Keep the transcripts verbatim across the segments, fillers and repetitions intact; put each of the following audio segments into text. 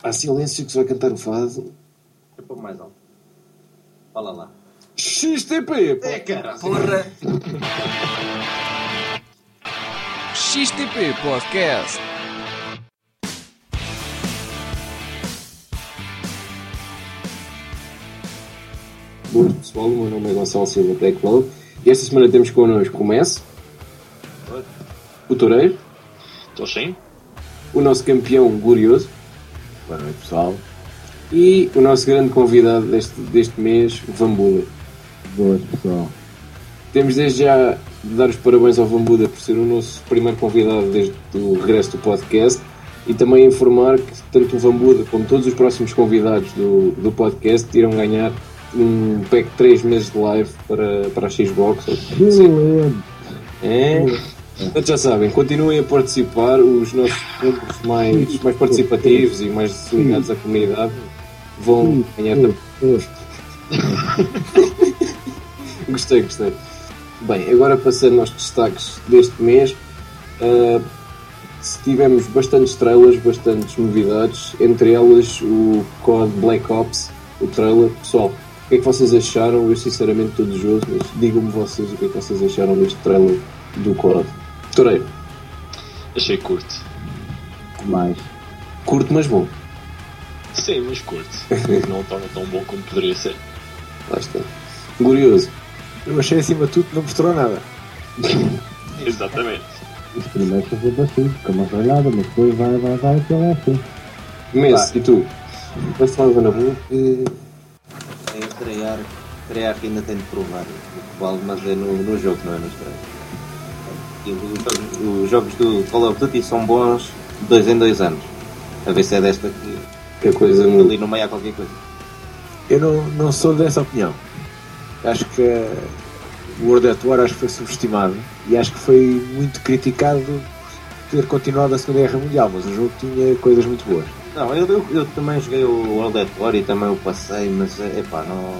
Há silêncio que se vai cantar o fado. É pouco mais alto. Fala lá. X T P! É, cara. Porra! X T P Podcast. Boa pessoal, o meu nome é Gonçalo Silva Teclo e esta semana temos connosco o Messi, o Toureiro, Estou sim? o nosso campeão glorioso, Boa noite, pessoal. e o nosso grande convidado deste, deste mês, o Vambuda. Boas, pessoal. Temos desde já de dar os parabéns ao Vambuda por ser o nosso primeiro convidado desde o regresso do podcast e também informar que tanto o Vambuda como todos os próximos convidados do, do podcast irão ganhar um pack de três meses de live para, para a Xbox. Excelente. É? Então já sabem, continuem a participar, os nossos membros mais, mais participativos e mais ligados à comunidade vão ganhar também. Gostei, gostei. Bem, agora passando aos destaques deste mês, uh, tivemos bastantes trailers, bastantes novidades, entre elas o C O D Black Ops, o trailer. Pessoal, o que é que vocês acharam? Eu sinceramente estou desejoso, mas digam-me vocês o que é que vocês acharam deste trailer do C O D. Toureiro. Achei curto. Mais. Curto, mas bom. Sim, mas curto. Não o torna tão bom como poderia ser. Lá está. Glorioso. Eu achei acima de tudo que não mostrou nada. Exatamente. Os primeiros são sempre assim, fica uma olhada, mas depois vai, vai, vai, até lá assim. Messi, e tu? Vai falar na boa que... É estrear, estrear que ainda tem de provar o que vale, mas é no, no jogo, não é no estreia. E os, jogos, os jogos do Call of Duty são bons de dois em dois anos. A ver se é desta que, que a coisa ali muda. no meio há qualquer coisa. Eu não, não sou dessa opinião. Acho que uh, o World at War acho que foi subestimado e acho que foi muito criticado por ter continuado a Segunda Guerra Mundial, mas o jogo tinha coisas muito boas. Não, eu, eu, eu também joguei o World at War e também o passei, mas é pá, não.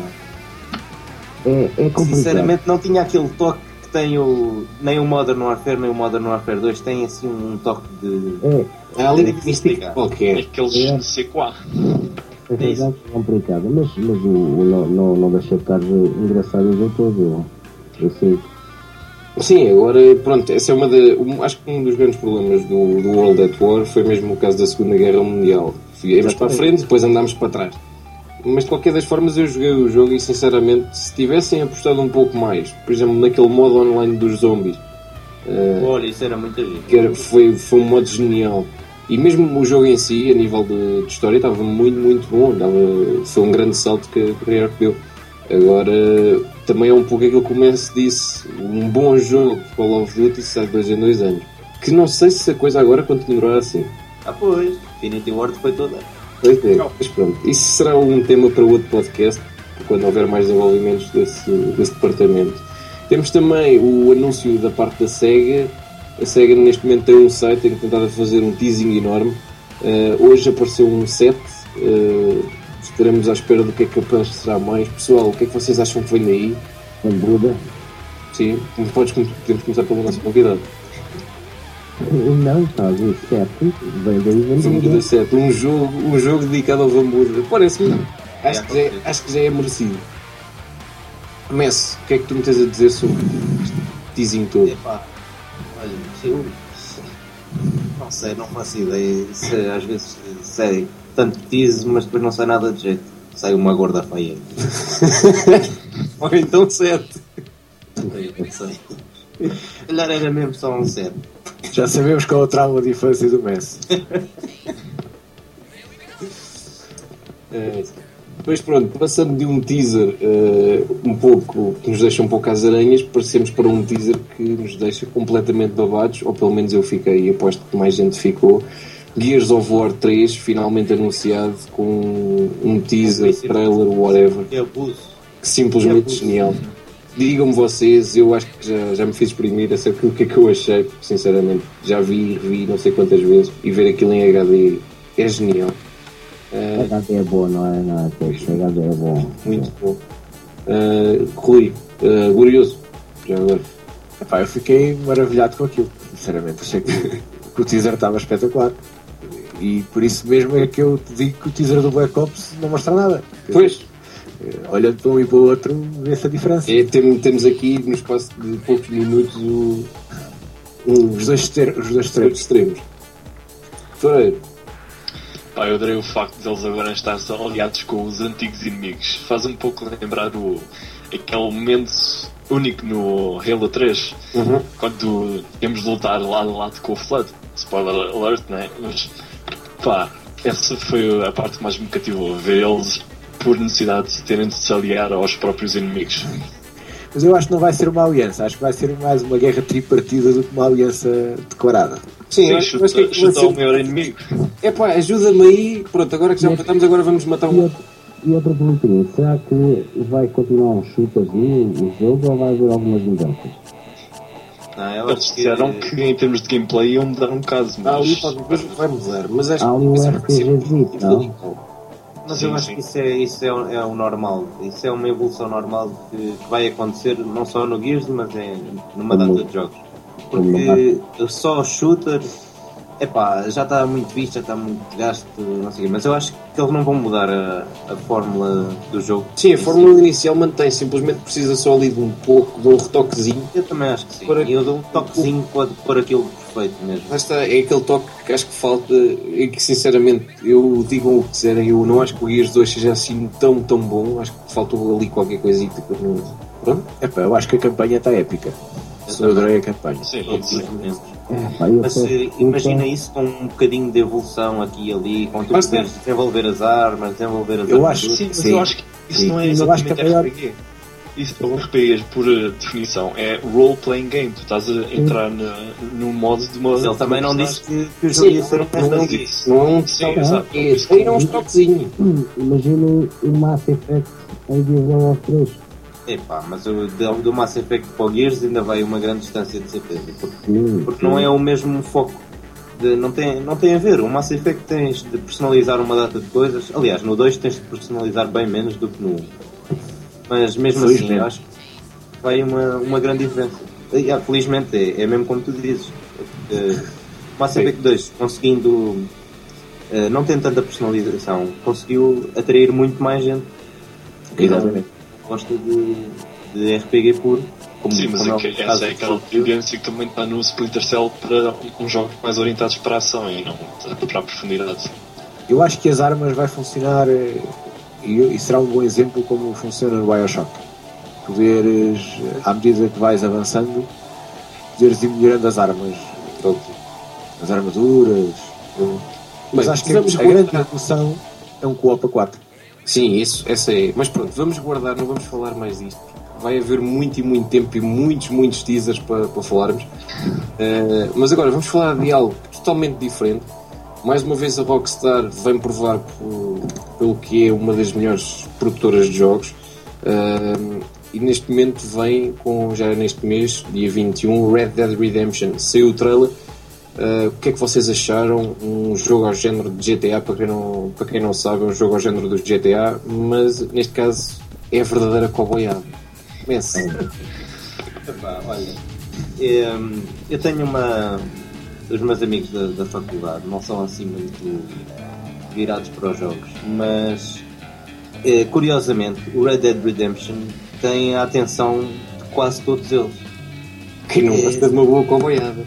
É, é complicado. Sinceramente não tinha aquele toque que tem o. Nem o Modern Warfare nem o Modern Warfare dois tem assim um toque de. É, Há ali É difícil mística explicar. qualquer. Aqueles É. de C quatro. é verdade que é complicado, mas, mas o, o não, não, não deixa de estar engraçado o jogo todo. Eu, eu sei. Sim, agora, pronto, essa é uma da, um, acho que um dos grandes problemas do, do World at War foi mesmo o caso da Segunda Guerra Mundial. Íamos para a frente e depois andámos para trás. Mas de qualquer das formas eu joguei o jogo e sinceramente, se tivessem apostado um pouco mais, por exemplo, naquele modo online dos zombies, uh, Olha, isso era muito giro. que era, foi, foi um modo genial. E mesmo o jogo em si, a nível de, de história, estava muito, muito bom. Dava, foi um grande salto que a Rare deu. Agora, também é um pouco aquilo que o Messi disse. Um bom jogo de Call of Duty sai de dois em dois anos. Que não sei se a coisa agora continuará assim. Ah, pois, Infinity Ward foi toda. Pois é, mas pronto. Isso será um tema para outro podcast, quando houver mais desenvolvimentos desse, desse departamento. Temos também o anúncio da parte da SEGA. A SEGA neste momento tem um site, tem tentado fazer um teasing enorme. Uh, hoje apareceu um set. Uh, estaremos à espera do que é capaz será mais. Pessoal, o que é que vocês acham que vem daí? Um Buda. Sim, podes, podemos começar pelo nosso convidado. Não, está a ver, certo. Vem daí, vem Vambuda daí. sete, um jogo, um jogo dedicado ao Vambuda. Parece-me. Acho, que já é, acho que já é merecido. Messi, o que é que tu me tens a dizer sobre este teasing todo? Epá, olha, eu não sei, não faço ideia. Se, às vezes sei tanto tease, mas depois não sai nada de jeito. Sai uma gorda feia. Ou então sete. Não sei. Se calhar era mesmo só um sete. Já sabemos qual é o trauma de infância do Messi. É, depois pronto, passando de um teaser uh, um pouco, que nos deixa um pouco às aranhas, passemos para um teaser que nos deixa completamente babados, ou pelo menos eu fiquei, e aposto que mais gente ficou. Gears of War três, finalmente anunciado com um teaser, trailer, whatever, Que abuso. que simplesmente genial. Digam-me vocês, eu acho que já, já me fiz exprimir a saber o que é que eu achei, porque sinceramente já vi e revi não sei quantas vezes, e ver aquilo em H D é genial. Uh, H D é bom, não é? Não é texto, H D é bom. muito bom. Uh, Rui, uh, glorioso, já agora. Epá, eu fiquei maravilhado com aquilo. Sinceramente, achei que, que o teaser estava espetacular. E por isso mesmo é que eu te digo que o teaser do Black Ops não mostra nada. Pois. Olhando para um e para o outro, vê-se a diferença. É, tem, temos aqui, no espaço de poucos minutos, o, o, os dois extremos. Os dois extremos. extremos. Foi. Pá, eu adorei o facto de eles agora estarem aliados com os antigos inimigos. Faz um pouco lembrar o, aquele momento único no Halo três, Uhum. quando temos de lutar lado a lado com o Flood. Spoiler alert, né? Mas, pá, essa foi a parte que mais me cativou, ver eles por necessidade de terem de se aliar aos próprios inimigos. Mas eu acho que não vai ser uma aliança, acho que vai ser mais uma guerra tripartida do que uma aliança declarada. Sim, Sim, acho, chuta, acho que vai chuta ser... o maior inimigo. É pá, ajuda-me aí. Pronto, agora que já matamos, agora vamos matar E um. outra, e outra perguntinha, será que vai continuar um shooterzinho o jogo ou vai haver algumas mudanças? Não, eu Eles acho que... disseram que em termos de gameplay iam mudar um bocado, Ah, ali mas... qualquer coisa vai mudar, mas acho Há que um vai R P G ser zito, não? Mas Sim, eu acho sim. que isso é, isso é, o- é o normal. Isso é uma evolução normal que, que vai acontecer não só no Gears, mas em, numa Como- data de jogos. Porque só o shooter, epá, já está muito visto, já está muito gasto, não sei o quê. Mas eu acho que eles não vão mudar a, a fórmula do jogo. Sim, a fórmula inicial mantém, simplesmente precisa só ali de um pouco, de um retoquezinho. Eu também acho que sim. Para- E eu dou um toquezinho para pôr aquilo perfeito mesmo. Lá está, é aquele toque que acho que falta e que sinceramente eu digam o que quiserem, eu não acho que o Gears dois seja assim tão tão bom, acho que faltou ali qualquer coisita que eu não. Pronto? Epá, eu acho que a campanha está épica. Eu adorei a campanha. Sim, Todos sim. os momentos. É, pá, eu Mas só- eh, imagina isso com um bocadinho de evolução aqui e ali, com tu Mas poderes desenvolver as armas, desenvolver as Eu armas. acho- Sim, mas Sim. eu acho que isso Sim. não é Eu acho que exatamente a maior- R P G. Isso, o R P G, por eh, definição, é role-playing game. Tu estás a entrar na, no modo de uma... Mas ele também não de uma disse que, que o jogo ia ser um não, não, fantasy. não é um Sim, toque, exato. é sair uns toquezinhos. Hum, imagina o Mass Effect em Gears of três. Epá, mas o do, do Mass Effect para o Gears ainda vai uma grande distância de certeza. Porque, Sim, porque não é o mesmo foco. De, não, tem, não tem a ver. O Mass Effect tens de personalizar uma data de coisas. Aliás, no dois tens de personalizar bem menos do que no um. Mas mesmo assim, Felizmente. eu acho que vai uma, uma grande diferença. E, ah, felizmente, é, é mesmo como tu dizes. Uh, Mass Effect dois, conseguindo, uh, não tendo tanta personalização, conseguiu atrair muito mais gente. Exatamente. Gosta de, de R P G puro. Como, Sim, mas como é o que caso essa é do aquela Soul. tendência que também está no Splinter Cell para uns jogos mais orientados para a ação e não para a profundidade. Eu acho que as armas vai funcionar eh, e, e será um bom exemplo como funciona no Bioshock. Poderes, eh, à medida que vais avançando, poderes ir melhorando as armas, Pronto. as armaduras. Mas Bem, acho que vamos a grande guardar- evolução é um co-op a quatro. Sim, isso, essa é. Mas pronto, vamos guardar, não vamos falar mais disto. Vai haver muito e muito tempo e muitos, muitos teasers para, para falarmos. Eh, mas agora vamos falar de algo totalmente diferente. Mais uma vez a Rockstar vem provar por- pelo que é uma das melhores produtoras de jogos. Eh, e neste momento vem com, já neste mês, dia vinte e um, Red Dead Redemption. Saiu o trailer. Uh, o que é que vocês acharam? Um jogo ao género de G T A, para quem não, para quem não sabe, é um jogo ao género do G T A, mas neste caso é a verdadeira cowboyada. Comece. Epá, olha, em, eu tenho uma. Os meus amigos da, da faculdade não são assim muito virados para os jogos, mas eh, curiosamente o Red Dead Redemption tem a atenção de quase todos eles. Quem não gosta de uma boa cowboyada?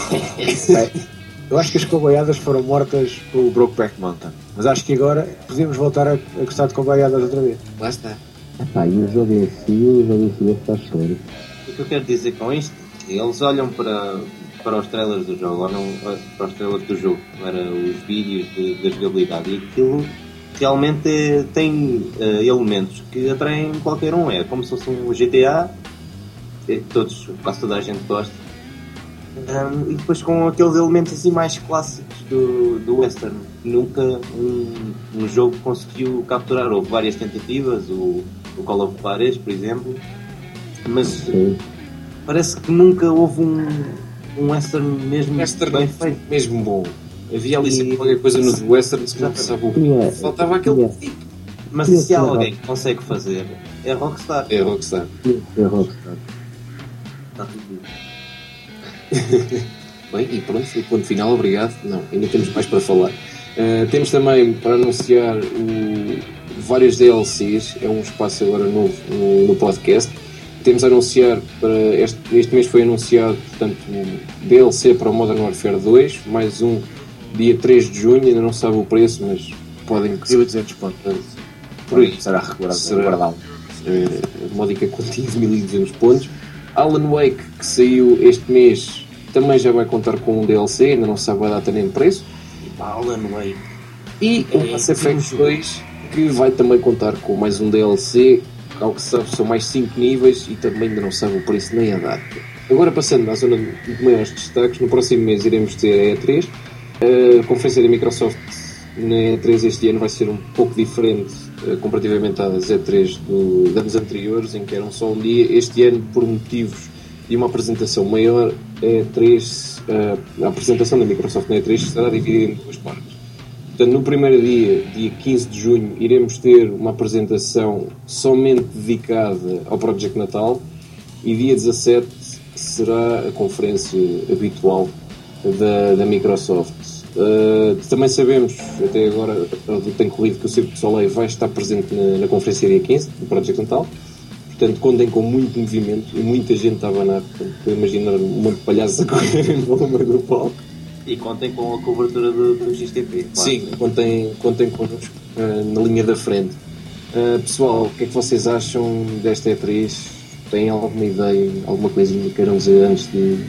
Bem, eu acho que as cowboyadas foram mortas pelo Brokeback Mountain. Mas acho que agora podemos voltar a, a gostar de cowboyadas outra vez. Lá está. Epá, e o jogo em si, o jogo em si está histórico. O que eu quero dizer com isto? Eles olham para, para os trailers do jogo, olham para os trailers do jogo, para os vídeos de, da jogabilidade, e aquilo realmente é- tem eh, elementos que atraem qualquer um. É como se fosse um G T A, que todos, quase toda a gente gosta, um, e depois com aqueles elementos assim mais clássicos do, do Western. Nunca um, um jogo conseguiu capturar. Houve várias tentativas, o, o Call of Juarez, por exemplo, mas Sim. parece que nunca houve um, um Western mesmo Western bem feito. mesmo bom. Havia ali E- sempre qualquer coisa no Western que não sabe o Tinha- faltava aquele tinha- tipo. Mas Sim, se há sim, alguém que consegue fazer, é a Rockstar. É Rockstar. Tinha que ser Rockstar. Está tudo dito. Bem, e pronto, foi o ponto final, obrigado. Não, ainda temos mais para falar. Uh, temos também para anunciar o, vários D L Cs, é um espaço agora novo no, no podcast. Temos a anunciar, para este, este mês foi anunciado, portanto, o D L C para o Modern Warfare dois, mais um dia três de junho, ainda não sabe o preço, mas podem... mil e duzentos pontos. Por aí. Será regulado. Será a módica quantia de mil e duzentos pontos. Alan Wake, que saiu este mês, também já vai contar com um D L C, ainda não sabe a data nem preço. Alan Wake. E o é, Mass Effect dois, que vai também contar com mais um D L C, ao que se sabe são mais cinco níveis e também ainda não sabe o preço nem a data. Agora passando à zona de maiores destaques, no próximo mês iremos ter a E três. A conferência da Microsoft na E três este ano vai ser um pouco diferente uh, comparativamente às E três do, de anos anteriores, em que eram só um dia. Este ano, por motivos de uma apresentação maior, a E três, uh, a apresentação da Microsoft na E três será dividida em duas partes. Portanto, no primeiro dia, dia quinze de junho, iremos ter uma apresentação somente dedicada ao Project Natal, e dia dezassete será a conferência habitual da, da Microsoft. Uh, também sabemos, até agora tem corrido, que o Cirque du Soleil vai estar presente na, na conferência dia quinze do Project Natal. Portanto, contem com muito movimento e muita gente a abanar. Estou a imaginar um monte de palhaços a correr em volta do palco. E contem com a cobertura do, do X T P. Claro. Sim, contem, contem connosco uh, na linha da frente. Uh, pessoal, o que é que vocês acham desta E três? Têm alguma ideia, alguma coisinha que queiram dizer antes de...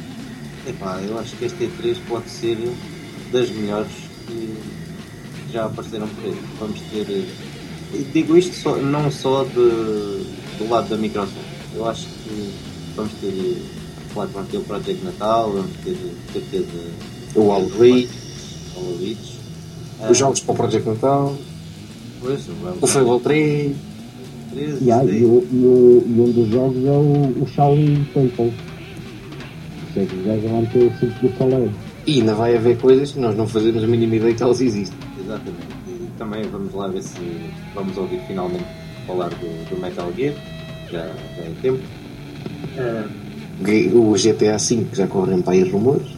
Epá, eu acho que esta E três pode ser das melhores que já apareceram por aí. Vamos ter... Digo isto só, não só de, do lado da Microsoft. Eu acho que vamos ter... Claro, vamos ter o Project Natal, vamos ter certeza o Halo Reach, uh, os jogos para o Project Natal, pois, o Fable três, yeah, e, o, e, o, e um dos jogos é o, o Shaolin Temple. Sei que já vão ter o Cirque du Soleil. E ainda vai haver coisas que nós não fazemos a mínima ideia que elas existem. Exatamente. E também vamos lá ver se vamos ouvir finalmente falar do, do Metal Gear, já, já é tempo. Uh, O G T A cinco, que já correm para aí rumores.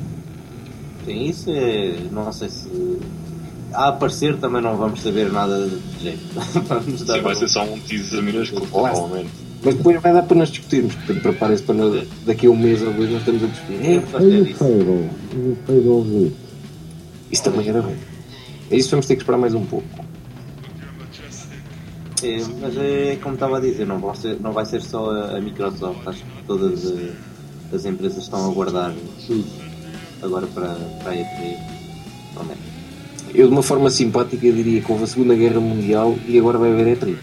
Sim, isso é... não sei se... A aparecer também não vamos saber nada de jeito. Vamos dar Sim, vai um... ser só um teaser minúsculo, provavelmente. Mas depois vai dar para nós discutirmos. Portanto, preparem-se para nós, daqui a um mês ou dois nós estamos a discutir. É, e o Fable? E o Fable? Isso também era bem. É isso, vamos ter que esperar mais um pouco. É, mas é como estava a dizer, não vai ser, não vai ser só a, a Microsoft. Acho que todas a, as empresas estão a guardar tudo agora para, para a E três. Eu, de uma forma simpática, diria que houve a Segunda Guerra Mundial e agora vai haver E três.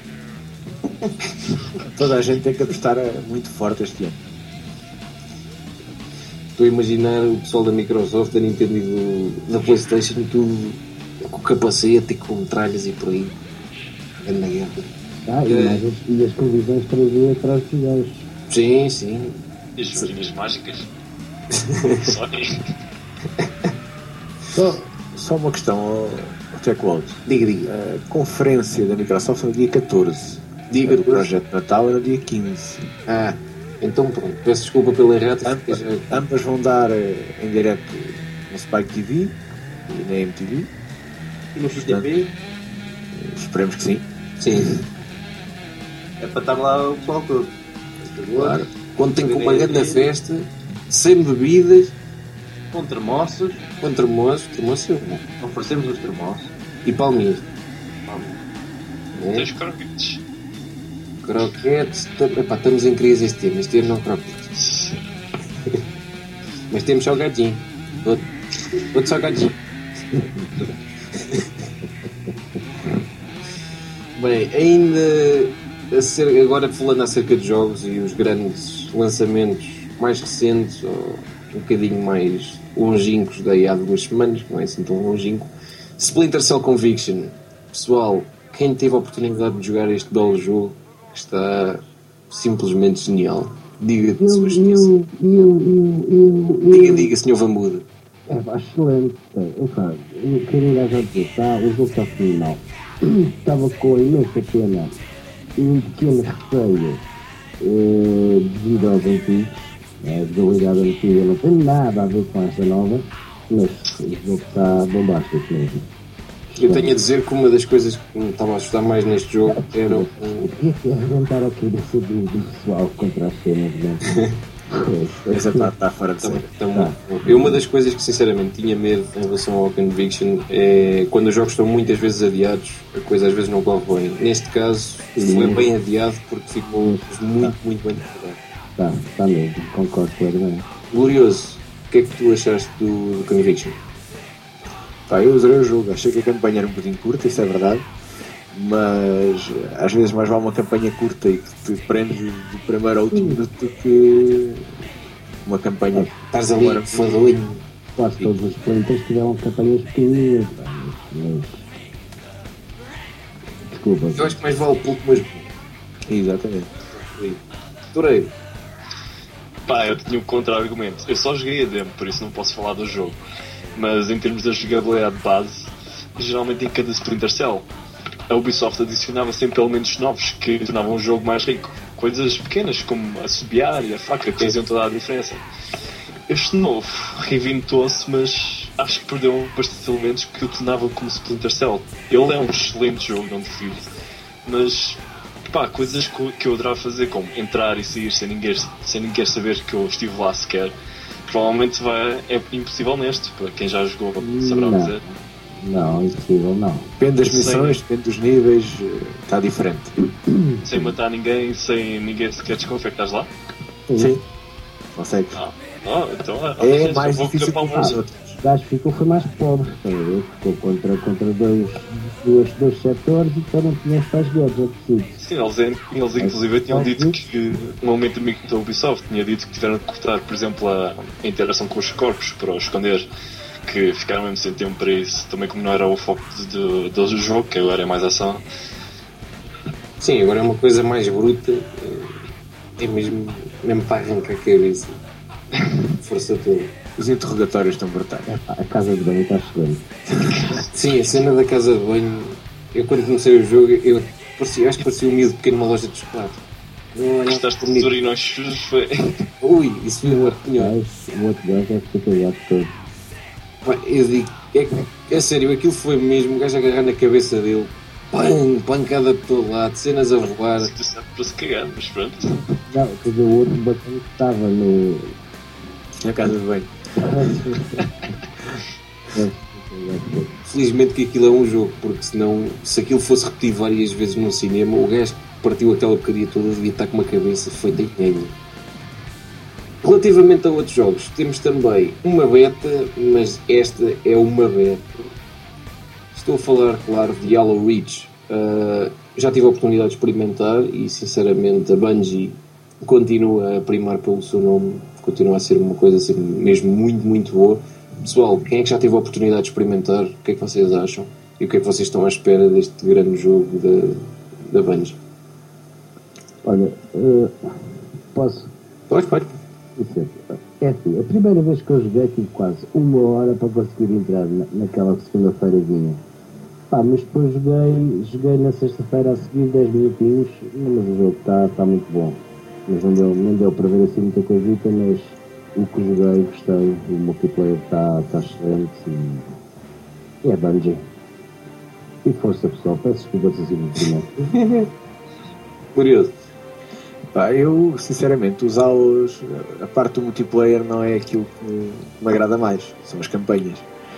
Toda a gente tem que apostar muito forte este ano. Estou a imaginar o pessoal da Microsoft, da Nintendo e do, da PlayStation, tudo com capacete e com metralhas e por aí. Na guerra. Ah, e, é. as, e as televisões três D atrás dos gajos. Sim, sim. E as joguinhas mágicas. Sony. Só, só uma questão, o Techload. Diga, diga. A conferência da Microsoft é no dia catorze. Diga, o projeto Natal é no dia quinze. Ah, então pronto. Peço desculpa pela errata. Ambas, já... ambas vão dar em direto no Spike T V e na M T V. E no X T P? Esperemos que sim. Sim. É para estar lá o pessoal todo. Claro. Quando tem com uma grande festa, sem bebidas, com termossos. Com termossos, termossos. Oferecemos os termossos. E palmeiras. É? Tens croquetes. Croquetes. Epá, estamos em crise este ano. Este ano não croquetes. Mas temos salgadinho. Outro, outro salgadinho. Bem, ainda a ser, agora falando acerca de jogos e os grandes lançamentos mais recentes, ou um bocadinho mais longínquos, daí há duas semanas, não é assim tão longínquo. Splinter Cell Conviction. Pessoal, quem teve a oportunidade de jogar este belo jogo, está simplesmente genial. Diga de sua justiça. Diga, diga, senhor Vamudo. É, excelente. Eu, cara, eu queria já dizer, tá, o jogo está fenomenal. Estava com a imensa pena e um pequeno receio eh, devido aos antigos, A jogabilidade antiga não tem nada a ver com esta nova, mas o jogo está bombástico mesmo. Eu tenho a dizer que uma das coisas que me estava a assustar mais neste jogo era o... E que arrebentar a cabeça do, do pessoal contra as cenas, não? Essa está tá fora de Tá, série. tá muito bom. Eu, uma das coisas que sinceramente tinha medo em relação ao Conviction é quando os jogos estão muitas vezes adiados, a coisa às vezes não corre bem. Neste caso foi bem adiado porque ficou muito, muito bem preparado. Tá, tá mesmo, concordo plenamente. Glorioso, o que é que tu achaste do, do Conviction? Pá, eu usei o jogo, achei que a campanha era um bocadinho curta, isso é verdade, mas às vezes mais vale uma campanha curta e que te prende do primeiro ao último minuto do que uma campanha. Estás ali, fodonho. Quase todos os printers tiveram campanhas pequenininhas, pá, mas... Desculpa. Eu acho que mais vale pouco, mas Exatamente. Toreiro. Pá, eu tinha um contra-argumento. Eu só joguei a demo, por isso não posso falar do jogo. Mas em termos da jogabilidade base, geralmente em cada Splinter Cell, a Ubisoft adicionava sempre elementos novos que tornavam o jogo mais rico. Coisas pequenas, como a assobiar e a faca, que faziam toda a diferença. Este novo reinventou-se, mas acho que perdeu bastantes elementos que o tornavam como Splinter Cell. Ele é um excelente jogo, não duvido. Mas, pá, coisas que eu adorava fazer, como entrar e sair sem ninguém, sem ninguém saber que eu estive lá sequer, provavelmente vai, é impossível neste, para quem já jogou saberá Não. dizer. Não, impossível não. Depende das Sim. missões, depende dos níveis, está diferente. Sem matar ninguém, sem ninguém sequer desconfiar que estás lá. Sim. Consegue. Ah, ah então É ah, mais vou difícil capar que um- os outros. O gajo ficou foi mais pobre, estás a ver? Ficou contra, contra dois, dois, dois setores e então não tinha os tais guerras, é preciso. Sim, eles, eles inclusive tinham dito que um aumento amigo da Ubisoft tinha dito que tiveram de cortar, por exemplo, a interação com os corpos para os esconder, que ficaram mesmo sem tempo para isso, também como não era o foco do, do jogo, que agora é mais ação. Sim, agora é uma coisa mais bruta. É mesmo, mesmo para arrancar a cabeça. Força toda. Os interrogatórios estão brutais. É, pá, a casa de banho está chegando. Sim, a cena da casa de banho. Eu quando comecei o jogo, eu parecia, acho que parecia um miúdo pequeno numa loja de chocolate. Eu olhava Gostaste para de mim, tesourinos sujos, foi. ui, isso foi O uma outro opinião. gajo, o outro gajo é que fica lá todo. Pá, eu digo, é, que- é sério, aquilo foi mesmo, o gajo agarrar na cabeça dele, pam, pancada por todo lado, cenas a voar. Tu sabe para se cagar, mas pronto. Não, quer dizer, o outro bacana que estava no. Na casa de banho. Felizmente que aquilo é um jogo, porque senão, se aquilo fosse repetido várias vezes no cinema, o gajo que partiu aquela porcaria toda devia estar com uma cabeça feita em ganho. Relativamente a outros jogos, temos também uma beta, mas esta é uma beta. Estou a falar, claro, de Halo Reach. Uh, já tive a oportunidade de experimentar e, sinceramente, a Bungie continua a primar pelo seu nome, continua a ser uma coisa assim, mesmo muito, muito boa. Pessoal, quem é que já teve a oportunidade de experimentar? O que é que vocês acham? E o que é que vocês estão à espera deste grande jogo da, da Bungie? Olha, uh, posso Pode, pode. dizer, é assim, a primeira vez que eu joguei tive quase uma hora para conseguir entrar na, naquela segunda-feirazinha. Pá, mas depois joguei, joguei na sexta-feira a seguir dez minutinhos, mas o jogo está tá muito bom. Mas não deu, não deu para ver assim muita coisita, mas o que joguei, gostei, o multiplayer está tá excelente e é Bungie. E força pessoal, peço desculpas assim no primeiro. Curioso. Pá, eu, sinceramente, usá-los, a parte do multiplayer não é aquilo que me, que me agrada mais, são as campanhas.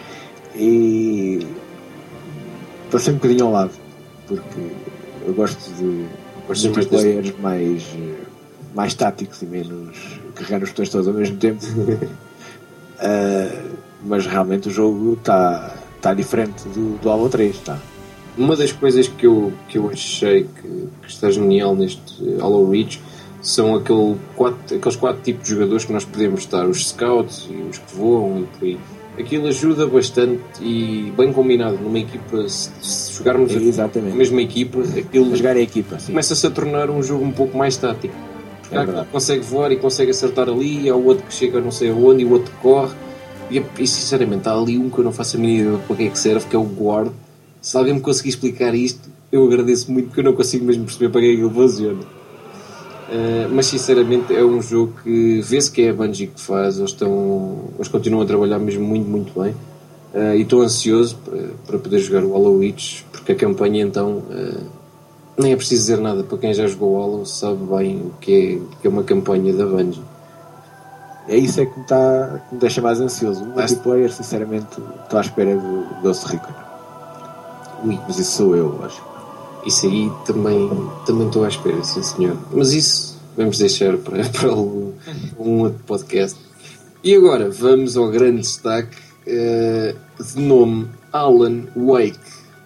E passei um bocadinho ao lado, porque eu gosto de Gostas mais multiplayers mais, eh, mais táticos e menos carregar os botões todos ao mesmo tempo. Uh, mas realmente o jogo está tá diferente do, do Halo três, tá? Uma das coisas que eu, que eu achei que, que está genial neste Halo Reach são aquele quatro, aqueles quatro tipos de jogadores que nós podemos estar, os scouts e os que voam e por aí. Aquilo ajuda bastante e bem combinado numa equipa, se, se jogarmos É, a, exatamente. a mesma equipa, aquilo A jogar em equipa, sim. começa-se a tornar um jogo um pouco mais tático. Porque É há aquele verdade. que consegue voar e consegue acertar ali, há o outro que chega não sei aonde e o outro que corre. E, e sinceramente, há ali um que eu não faço a mínima ideia para que é que serve, que é o guard. Se alguém me conseguir explicar isto, eu agradeço muito, porque eu não consigo mesmo perceber para que é que ele funciona. Uh, mas sinceramente é um jogo que vê-se que é a Bungie que faz, eles, estão, eles continuam a trabalhar mesmo muito, muito bem. Uh, e estou ansioso para, para poder jogar o Halo Reach, porque a campanha então uh, nem é preciso dizer nada. Para quem já jogou o Halo sabe bem o que é, que é uma campanha da Bungie. É isso é que me, tá, que me deixa mais ansioso. O multiplayer, sinceramente, estou à espera do Ghost Recon. Ui, mas isso sou eu, acho. Isso aí também também estou à espera, sim senhor. Mas isso vamos deixar para, para algum, um outro podcast. E agora vamos ao grande destaque uh, de nome Alan Wake.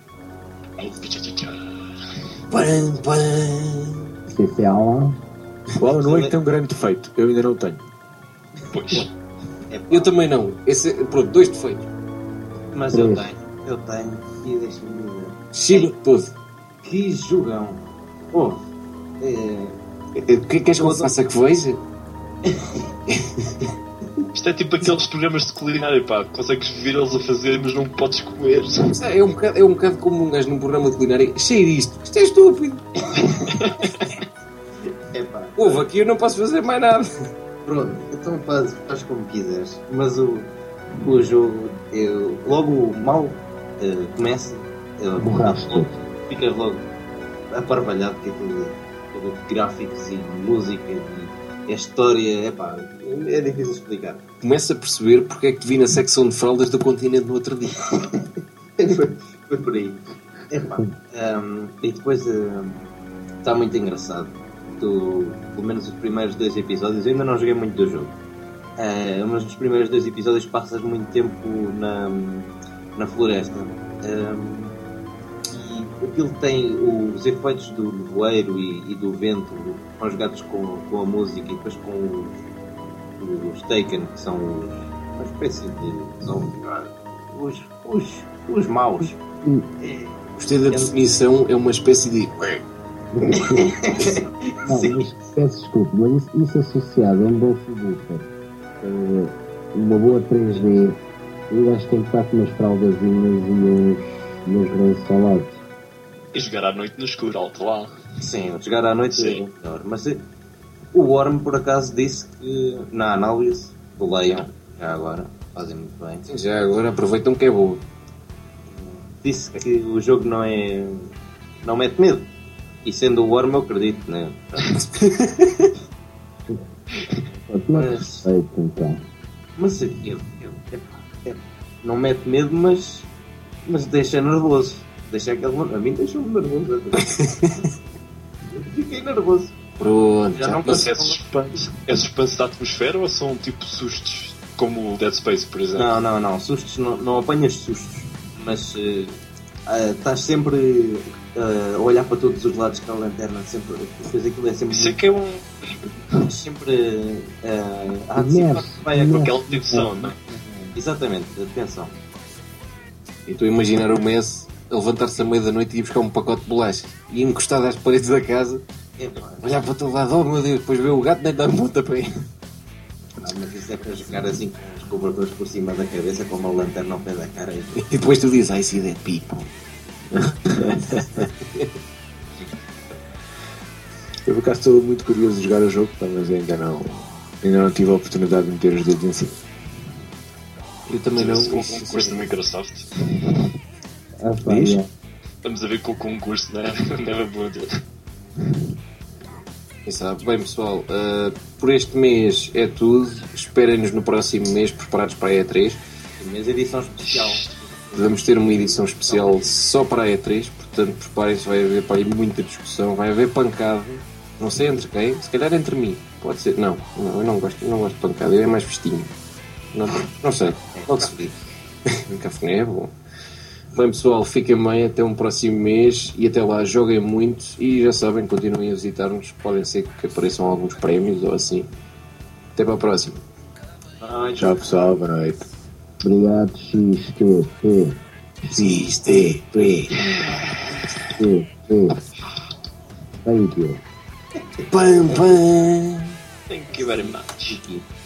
Pam, pam. Se esse é Alan. O Alan Wake tem um grande defeito, eu ainda não tenho. Pois. Eu também não. Esse, pronto, dois defeitos. Mas eu tenho, eu tenho. E deixa-me ver. Chiba todo. Que jogão! Oh, é... O que é que és que eu faça que veja? Isto é tipo aqueles programas de culinária, pá. Consegues ver eles a fazer, mas não podes comer. É um bocado, é um bocado como um gajo num programa de culinária cheio disto. Isto é estúpido. Epá. Ouve, aqui eu não posso fazer mais nada. Pronto, então faz, faz como quiseres. Mas o, o jogo, eu, logo mal uh, começa, eu, Borraste. Ficas logo aparvalhado com aquilo de gráficos e música e a história, epá, é difícil explicar. Começo a perceber porque é que te vi na secção de fraldas do Continente no outro dia. foi, foi por aí. Epá, um, e depois está um, muito engraçado. Tu, pelo menos os primeiros dois episódios, eu ainda não joguei muito do jogo, uh, mas nos primeiros dois episódios passas muito tempo na, na floresta. Um, e aquilo tem os efeitos do nevoeiro e, e do vento conjugados com, com a música e depois com os, os Taken, que são os, uma espécie de zombies, os, os, os maus. É, Gostei da definição, é uma espécie de... Não, mas peço desculpa, mas isso, isso associado a um bom subwoofer, uh, uma boa três D, eu acho que tem que estar com umas fraldazinhas e uns, uns lençolados. E jogar à noite no escuro, alto lá. Sim, jogar à noite Sim. é melhor. Mas o Worm, por acaso, disse que na análise do Leão, já agora, fazem muito bem, Já agora aproveitam que é boa. disse que o jogo não é. não mete medo. E sendo o Worm, eu acredito, né? Não Mas- respeito, então. Mas eu, eu, epá, é, não mete medo, mas, mas deixa nervoso. Deixa aquele. A mim deixou-me nervoso. Eu fiquei nervoso. Pronto, Já já não Mas é consigo. suspense, é suspense da atmosfera ou são tipo sustos? Como o Dead Space, por exemplo? Não, não, não. Sustos, não, não apanhas sustos. Mas eh, ah, estás sempre ah, a olhar para todos os lados com a lanterna. Sempre, depois aquilo é sempre. Isso é que é um. muito- sempre. ah, há de ser Imerso, que vai imerso. acontecer. Aquela tensão, não é? Exatamente, atenção. E estou a imaginar o Messi a levantar-se à meia da noite e ir buscar um pacote de bolachas e encostado às paredes da casa, Epá, olhar para o teu lado, oh meu Deus, depois ver o gato nem dar um pontapé. ah, mas isso é para jogar assim com os cobertores por cima da cabeça, com uma lanterna ao pé da cara. E... E depois tu dizes, I see that people. Eu por acaso estou muito curioso de jogar o jogo, pá, mas ainda não, ainda não tive a oportunidade de meter os dedos em cima. Eu também não. Com o concurso da Microsoft. Ah, pá, Diz? já. Vamos a ver com o concurso, não é? Não é bom. Quem sabe? Bem pessoal, uh, por este mês é tudo. Esperem-nos no próximo mês preparados para a E três. Mas edição especial. Vamos ter uma edição especial só para a E três, portanto preparem-se, vai haver para aí muita discussão, vai haver pancada, não sei entre quem, se calhar entre mim, pode ser, não, não eu não gosto, não gosto de pancada, eu é mais festinho, não, não sei, logo se vê. Cafuné é bom. Bem pessoal, fiquem bem, até um próximo mês e até lá joguem muito e já sabem, continuem a visitar-nos, podem ser que apareçam alguns prémios ou assim. Até para a próxima. Ai, Tchau pessoal, boa noite. Obrigado, X T P. X T P. T P. Thank you. Pam, pam. Thank you very much. Chiquinho.